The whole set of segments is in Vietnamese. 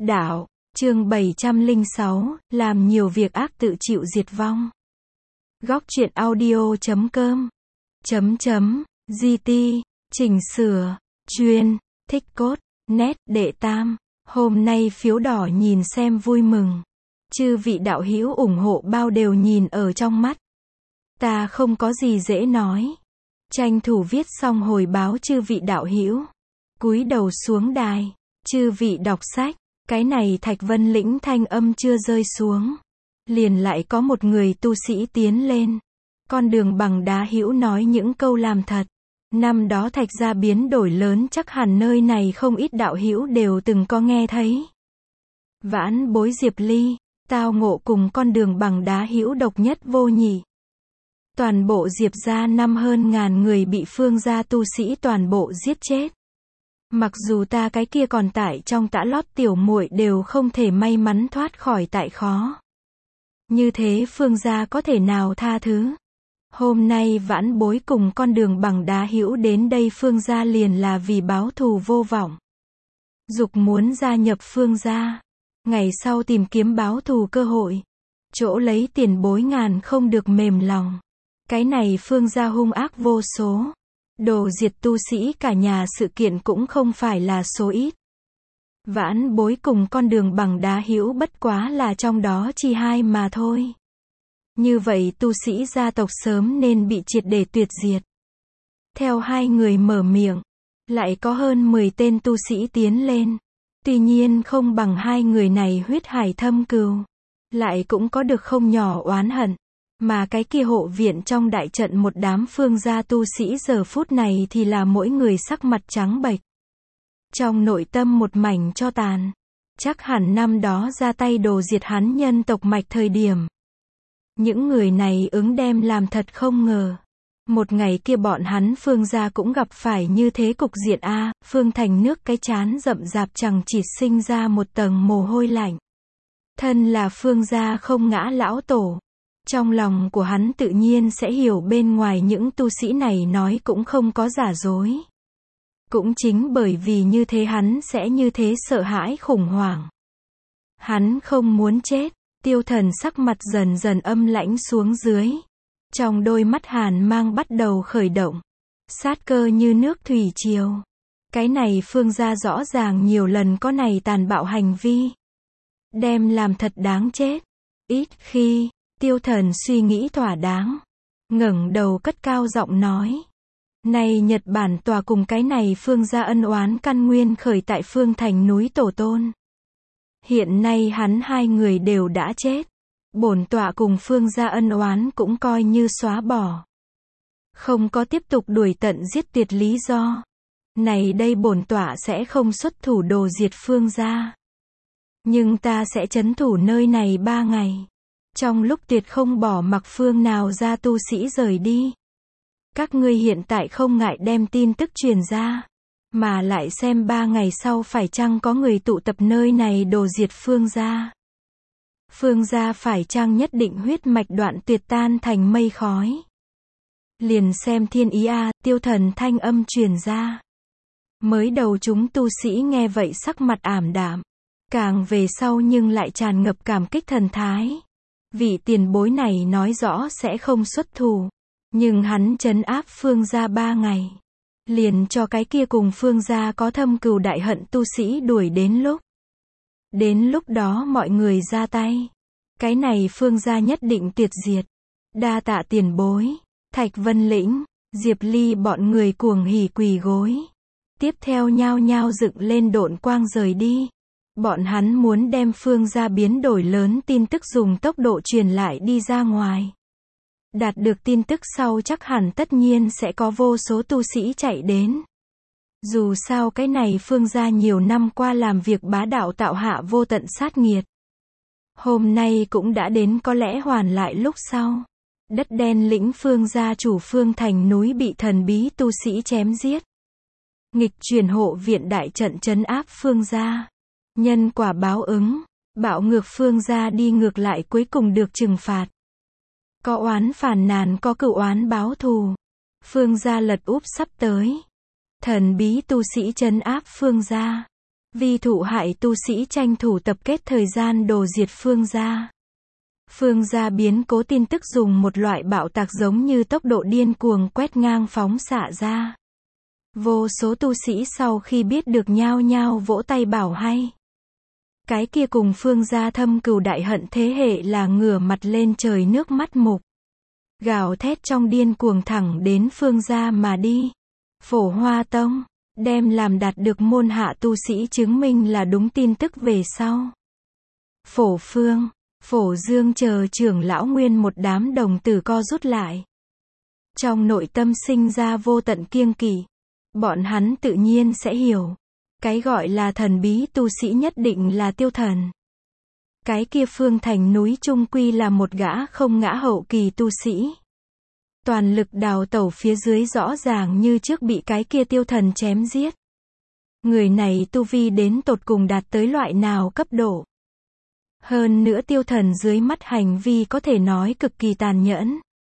Đạo, chương 706, làm nhiều việc ác tự chịu diệt vong. Góc truyện audio.com .gt, chỉnh sửa, chuyên, thích cốt, nét, đệ tam. Hôm nay phiếu đỏ nhìn xem vui mừng. Chư vị đạo hữu ủng hộ bao đều nhìn ở trong mắt. Ta không có gì dễ nói. Tranh thủ viết xong hồi báo chư vị đạo hữu. Cúi đầu xuống đài. Chư vị đọc sách. Cái này Thạch Vân Lĩnh thanh âm chưa rơi xuống. Liền lại có một người tu sĩ tiến lên. Con đường bằng đá hữu nói những câu làm thật. Năm đó Thạch gia biến đổi lớn chắc hẳn nơi này không ít đạo hữu đều từng có nghe thấy. Vãn bối Diệp Ly, tao ngộ cùng con đường bằng đá hữu độc nhất vô nhị. Toàn bộ Diệp gia năm hơn ngàn người bị Phương gia tu sĩ toàn bộ giết chết. Mặc dù ta cái kia còn tại trong tã lót tiểu muội đều không thể may mắn thoát khỏi tại khó. Như thế Phương gia có thể nào tha thứ? Hôm nay vãn bối cùng con đường bằng đá hữu đến đây Phương gia liền là vì báo thù vô vọng. Dục muốn gia nhập Phương gia. Ngày sau tìm kiếm báo thù cơ hội. Chỗ lấy tiền bối ngàn không được mềm lòng. Cái này Phương gia hung ác vô số. Đồ diệt tu sĩ cả nhà sự kiện cũng không phải là số ít. Vãn bối cùng con đường bằng đá hữu bất quá là trong đó chi hai mà thôi. Như vậy tu sĩ gia tộc sớm nên bị triệt để tuyệt diệt. Theo hai người mở miệng, lại có hơn 10 tên tu sĩ tiến lên. Tuy nhiên không bằng hai người này huyết hải thâm cừu. Lại cũng có được không nhỏ oán hận. Mà cái kia hộ viện trong đại trận một đám Phương gia tu sĩ giờ phút này thì là mỗi người sắc mặt trắng bệch. Trong nội tâm một mảnh cho tàn. Chắc hẳn năm đó ra tay đồ diệt hắn nhân tộc mạch thời điểm. Những người này ứng đem làm thật không ngờ. Một ngày kia bọn hắn Phương gia cũng gặp phải như thế cục diện a. Phương Thành nước cái chán rậm rạp chẳng chịt sinh ra một tầng mồ hôi lạnh. Thân là Phương gia không ngã lão tổ. Trong lòng của hắn tự nhiên sẽ hiểu bên ngoài những tu sĩ này nói cũng không có giả dối. Cũng chính bởi vì như thế hắn sẽ như thế sợ hãi khủng hoảng. Hắn không muốn chết. Tiêu Thần sắc mặt dần dần âm lãnh xuống dưới. Trong đôi mắt hàn mang bắt đầu khởi động. Sát cơ như nước thủy triều. Cái này Phương gia rõ ràng nhiều lần có này tàn bạo hành vi. Đem làm thật đáng chết. Ít khi, Tiêu Thần suy nghĩ thỏa đáng. Ngẩng đầu cất cao giọng nói. Này Nhật Bản tòa cùng cái này Phương gia ân oán căn nguyên khởi tại Phương Thành núi tổ tôn. Hiện nay hắn hai người đều đã chết. Bổn tọa cùng Phương gia ân oán cũng coi như xóa bỏ. Không có tiếp tục đuổi tận giết tuyệt lý do. Này đây bổn tọa sẽ không xuất thủ đồ diệt Phương gia. Nhưng ta sẽ trấn thủ nơi này 3 ngày. Trong lúc tuyệt không bỏ mặc phương nào ra tu sĩ rời đi. Các ngươi hiện tại không ngại đem tin tức truyền ra. Mà lại xem 3 ngày sau phải chăng có người tụ tập nơi này đồ diệt Phương gia. Phương gia phải chăng nhất định huyết mạch đoạn tuyệt tan thành mây khói. Liền xem thiên ý a. Tiêu Thần thanh âm truyền ra. Mới đầu chúng tu sĩ nghe vậy sắc mặt ảm đạm. Càng về sau nhưng lại tràn ngập cảm kích thần thái. Vị tiền bối này nói rõ sẽ không xuất thủ. Nhưng hắn trấn áp Phương gia 3 ngày. Liền cho cái kia cùng Phương gia có thâm cừu đại hận tu sĩ đuổi đến lúc. Đến lúc đó mọi người ra tay. Cái này Phương gia nhất định tuyệt diệt. Đa tạ tiền bối. Thạch Vân Lĩnh, Diệp Ly bọn người cuồng hỉ quỳ gối. Tiếp theo nhao nhao dựng lên độn quang rời đi. Bọn hắn muốn đem Phương gia biến đổi lớn tin tức dùng tốc độ truyền lại đi ra ngoài. Đạt được tin tức sau chắc hẳn tất nhiên sẽ có vô số tu sĩ chạy đến. Dù sao cái này Phương gia nhiều năm qua làm việc bá đạo tạo hạ vô tận sát nghiệt. Hôm nay cũng đã đến có lẽ hoàn lại lúc sau. Đất đen lĩnh Phương gia chủ Phương Thành núi bị thần bí tu sĩ chém giết. Nghịch chuyển hộ viện đại trận trấn áp Phương gia. Nhân quả báo ứng. Bạo ngược Phương gia đi ngược lại cuối cùng được trừng phạt. Có oán phản nàn có cửu oán báo thù. Phương gia lật úp sắp tới. Thần bí tu sĩ trấn áp Phương gia. Vi thụ hại tu sĩ tranh thủ tập kết thời gian đồ diệt Phương gia. Phương gia biến cố tin tức dùng một loại bạo tạc giống như tốc độ điên cuồng quét ngang phóng xạ ra. Vô số tu sĩ sau khi biết được nhao nhao vỗ tay bảo hay. Cái kia cùng Phương gia thâm cừu đại hận thế hệ là ngửa mặt lên trời nước mắt mục. Gào thét trong điên cuồng thẳng đến Phương gia mà đi. Phổ Hoa Tông đem làm đạt được môn hạ tu sĩ chứng minh là đúng tin tức về sau. Phổ Phương, Phổ Dương chờ trưởng lão nguyên một đám đồng tử co rút lại. Trong nội tâm sinh ra vô tận kiêng kỵ. Bọn hắn tự nhiên sẽ hiểu. Cái gọi là thần bí tu sĩ nhất định là Tiêu Thần. Cái kia Phương Thành núi trung quy là một gã không ngã hậu kỳ tu sĩ. Toàn lực đào tẩu phía dưới rõ ràng như trước bị cái kia Tiêu Thần chém giết. Người này tu vi đến tột cùng đạt tới loại nào cấp độ. Hơn nữa Tiêu Thần dưới mắt hành vi có thể nói cực kỳ tàn nhẫn.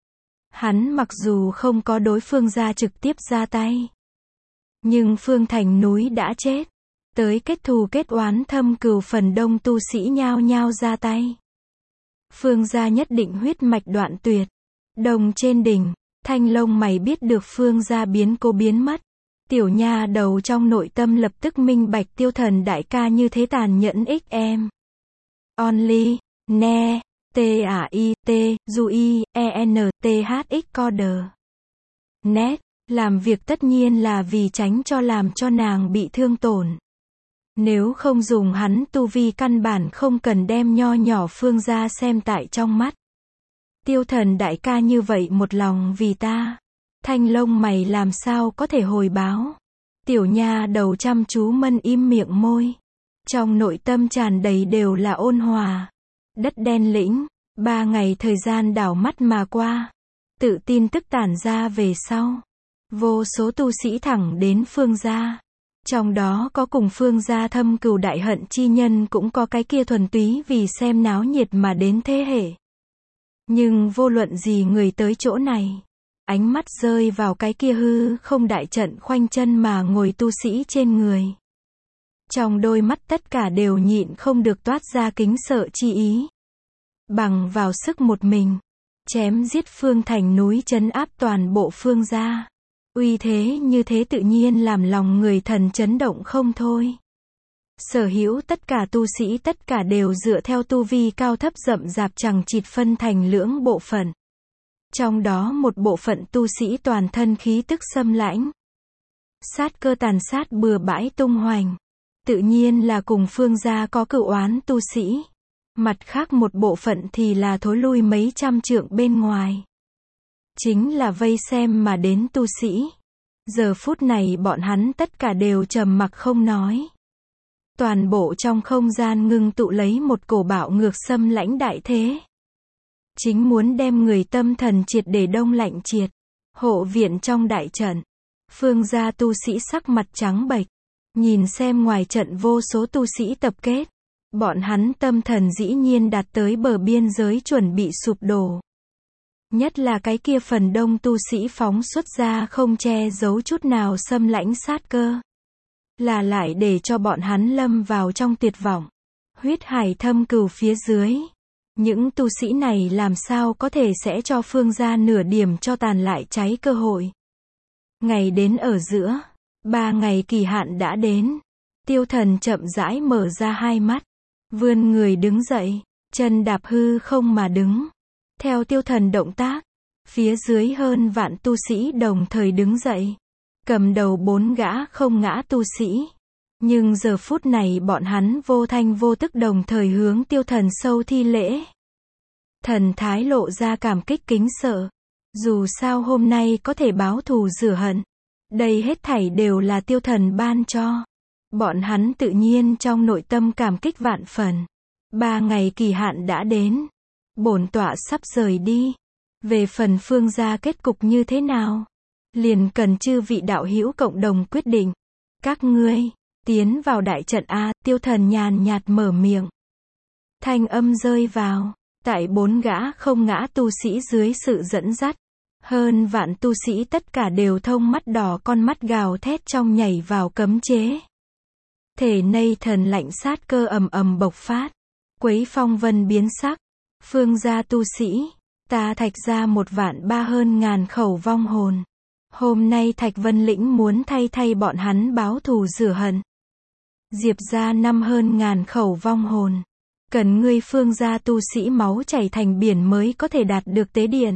Hắn mặc dù không có đối Phương gia trực tiếp ra tay. Nhưng Phương Thành núi đã chết. Tới kết thù kết oán thâm cừu phần đông tu sĩ nhao nhao ra tay. Phương gia nhất định huyết mạch đoạn tuyệt. Đồng trên đỉnh, Thanh lông mày biết được Phương gia biến cố biến mất. Tiểu nha đầu trong nội tâm lập tức minh bạch Tiêu Thần đại ca như thế tàn nhẫn em. Only, ne, t-a-i-t, du-i-e-n-t-h-x coder. Net, làm việc tất nhiên là vì tránh cho làm cho nàng bị thương tổn. Nếu không dùng hắn tu vi căn bản không cần đem nho nhỏ Phương gia xem tại trong mắt. Tiêu Thần đại ca như vậy một lòng vì ta. Thanh lông mày làm sao có thể hồi báo. Tiểu nha đầu chăm chú mân im miệng môi. Trong nội tâm tràn đầy đều là ôn hòa. Đất đen lĩnh, 3 ngày thời gian đảo mắt mà qua. Tự tin tức tản ra về sau. Vô số tu sĩ thẳng đến Phương gia. Trong đó có cùng Phương gia thâm cừu đại hận chi nhân, cũng có cái kia thuần túy vì xem náo nhiệt mà đến thế hệ. Nhưng vô luận gì người tới chỗ này, ánh mắt rơi vào cái kia hư không đại trận khoanh chân mà ngồi tu sĩ trên người. Trong đôi mắt tất cả đều nhịn không được toát ra kính sợ chi ý. Bằng vào sức một mình, chém giết Phương Thành núi trấn áp toàn bộ Phương gia. Uy thế như thế tự nhiên làm lòng người thần chấn động không thôi. Sở hữu tất cả tu sĩ tất cả đều dựa theo tu vi cao thấp rậm rạp chằng chịt phân thành lưỡng bộ phận. Trong đó một bộ phận tu sĩ toàn thân khí tức xâm lãnh. Sát cơ tàn sát bừa bãi tung hoành. Tự nhiên là cùng Phương gia có cựu oán tu sĩ. Mặt khác một bộ phận thì là thối lui mấy trăm trượng bên ngoài. Chính là vây xem mà đến tu sĩ. Giờ phút này bọn hắn tất cả đều trầm mặc không nói. Toàn bộ trong không gian ngưng tụ lấy một cổ bạo ngược xâm lãnh đại thế. Chính muốn đem người tâm thần triệt để đông lạnh triệt. Hộ viện trong đại trận. Phương gia tu sĩ sắc mặt trắng bệch. Nhìn xem ngoài trận vô số tu sĩ tập kết. Bọn hắn tâm thần dĩ nhiên đạt tới bờ biên giới chuẩn bị sụp đổ. Nhất là cái kia phần đông tu sĩ phóng xuất ra không che giấu chút nào xâm lãnh sát cơ. Là lại để cho bọn hắn lâm vào trong tuyệt vọng. Huyết hải thâm cừu phía dưới. Những tu sĩ này làm sao có thể sẽ cho Phương gia nửa điểm cho tàn lại cháy cơ hội. Ngày đến ở giữa. 3 ngày kỳ hạn đã đến. Tiêu Thần chậm rãi mở ra hai mắt. Vươn người đứng dậy. Chân đạp hư không mà đứng. Theo Tiêu Thần động tác. Phía dưới hơn vạn tu sĩ đồng thời đứng dậy. Cầm đầu 4 gã không ngã tu sĩ. Nhưng giờ phút này bọn hắn vô thanh vô tức đồng thời hướng Tiêu Thần sâu thi lễ. Thần thái lộ ra cảm kích kính sợ. Dù sao hôm nay có thể báo thù rửa hận. Đây hết thảy đều là Tiêu Thần ban cho. Bọn hắn tự nhiên trong nội tâm cảm kích vạn phần. 3 ngày kỳ hạn đã đến. Bổn tọa sắp rời đi. Về phần Phương gia kết cục như thế nào? Liền cần chư vị đạo hữu cộng đồng quyết định. Các ngươi, tiến vào đại trận A, Tiêu Thần nhàn nhạt mở miệng. Thanh âm rơi vào. Tại 4 gã không ngã tu sĩ dưới sự dẫn dắt. Hơn vạn tu sĩ tất cả đều thông mắt đỏ con mắt gào thét trong nhảy vào cấm chế. Thể nây thần lạnh sát cơ ầm ầm bộc phát. Quấy phong vân biến sắc. Phương gia tu sĩ, ta Thạch gia 1.300.000 hơn khẩu vong hồn. Hôm nay Thạch Vân Lĩnh muốn thay bọn hắn báo thù rửa hận. Diệp gia 5 hơn ngàn khẩu vong hồn. Cần ngươi Phương gia tu sĩ máu chảy thành biển mới có thể đạt được tế điện.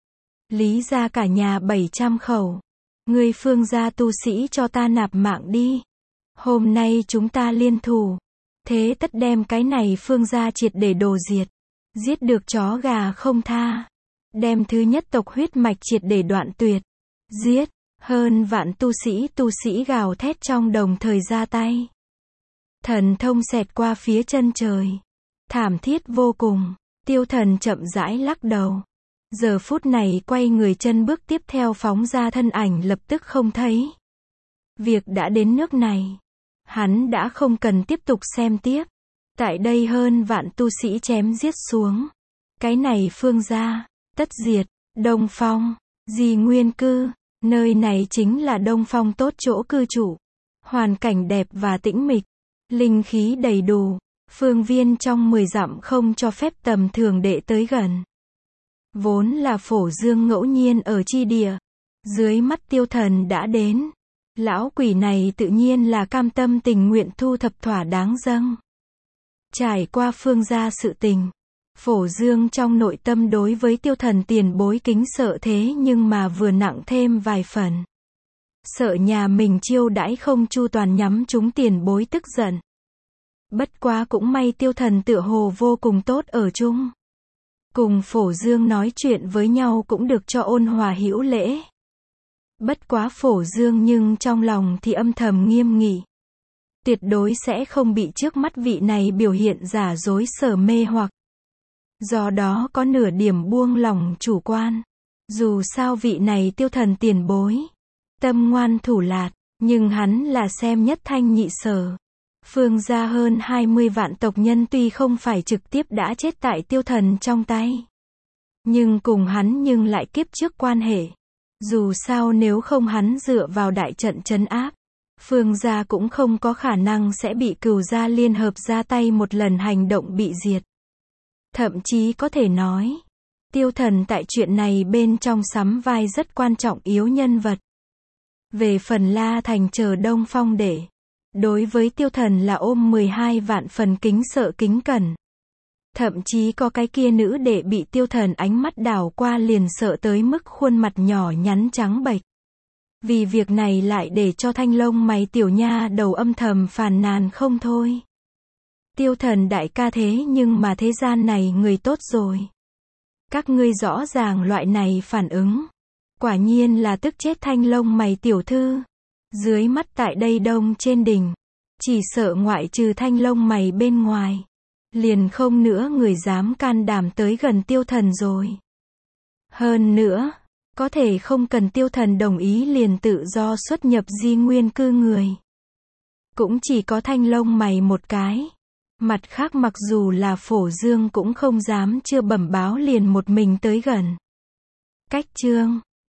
Lý gia cả nhà 700 khẩu. Ngươi Phương gia tu sĩ cho ta nạp mạng đi. Hôm nay chúng ta liên thủ. Thế tất đem cái này Phương gia triệt để đồ diệt. Giết được chó gà không tha. Đem thứ nhất tộc huyết mạch triệt để đoạn tuyệt. Giết. Hơn vạn tu sĩ gào thét trong đồng thời ra tay. Thần thông xẹt qua phía chân trời. Thảm thiết vô cùng. Tiêu Thần chậm rãi lắc đầu. Giờ phút này quay người chân bước tiếp theo phóng ra thân ảnh lập tức không thấy. Việc đã đến nước này. Hắn đã không cần tiếp tục xem tiếp. Tại đây hơn vạn tu sĩ chém giết xuống. Cái này Phương gia, tất diệt. Đông Phong, Di Nguyên Cư. Nơi này chính là Đông Phong tốt chỗ cư trụ. Hoàn cảnh đẹp và tĩnh mịch. Linh khí đầy đủ. Phương viên trong 10 dặm không cho phép tầm thường đệ tới gần. Vốn là Phổ Dương ngẫu nhiên ở chi địa. Dưới mắt Tiêu Thần đã đến. Lão quỷ này tự nhiên là cam tâm tình nguyện thu thập thỏa đáng dâng. Trải qua Phương gia sự tình. Phổ Dương trong nội tâm đối với Tiêu Thần tiền bối kính sợ thế nhưng mà vừa nặng thêm vài phần. Sợ nhà mình chiêu đãi không chu toàn nhắm chúng tiền bối tức giận. Bất quá cũng may Tiêu Thần tựa hồ vô cùng tốt ở chung. Cùng Phổ Dương nói chuyện với nhau cũng được cho ôn hòa hữu lễ. Bất quá Phổ Dương nhưng trong lòng thì âm thầm nghiêm nghị. Tuyệt đối sẽ không bị trước mắt vị này biểu hiện giả dối sở mê hoặc. Do đó có nửa điểm buông lỏng chủ quan. Dù sao vị này Tiêu Thần tiền bối. Tâm ngoan thủ lạt, nhưng hắn là xem nhất thanh nhị sở. Phương gia hơn 20 vạn tộc nhân tuy không phải trực tiếp đã chết tại Tiêu Thần trong tay. Nhưng cùng hắn nhưng lại kiếp trước quan hệ. Dù sao nếu không hắn dựa vào đại trận trấn áp. Phương gia cũng không có khả năng sẽ bị Cửu gia liên hợp ra tay một lần hành động bị diệt. Thậm chí có thể nói. Tiêu Thần tại chuyện này bên trong sắm vai rất quan trọng yếu nhân vật. Về phần La Thành chờ Đông Phong để. Đối với Tiêu Thần là ôm 12 vạn phần kính sợ kính cẩn. Thậm chí có cái kia nữ đệ bị Tiêu Thần ánh mắt đảo qua liền sợ tới mức khuôn mặt nhỏ nhắn trắng bệch. Vì việc này lại để cho thanh lông mày tiểu nha đầu âm thầm phàn nàn không thôi. Tiêu Thần đại ca thế nhưng mà thế gian này người tốt rồi. Các ngươi rõ ràng loại này phản ứng. Quả nhiên là tức chết thanh lông mày tiểu thư. Dưới mắt tại đây đông trên đỉnh. Chỉ sợ ngoại trừ thanh lông mày bên ngoài. Liền không nữa người dám can đảm tới gần Tiêu Thần rồi. Hơn nữa, có thể không cần Tiêu Thần đồng ý liền tự do xuất nhập Di Nguyên Cư người. Cũng chỉ có thanh lông mày một cái. Mặt khác mặc dù là Phổ Dương cũng không dám chưa bẩm báo liền một mình tới gần. Cách chương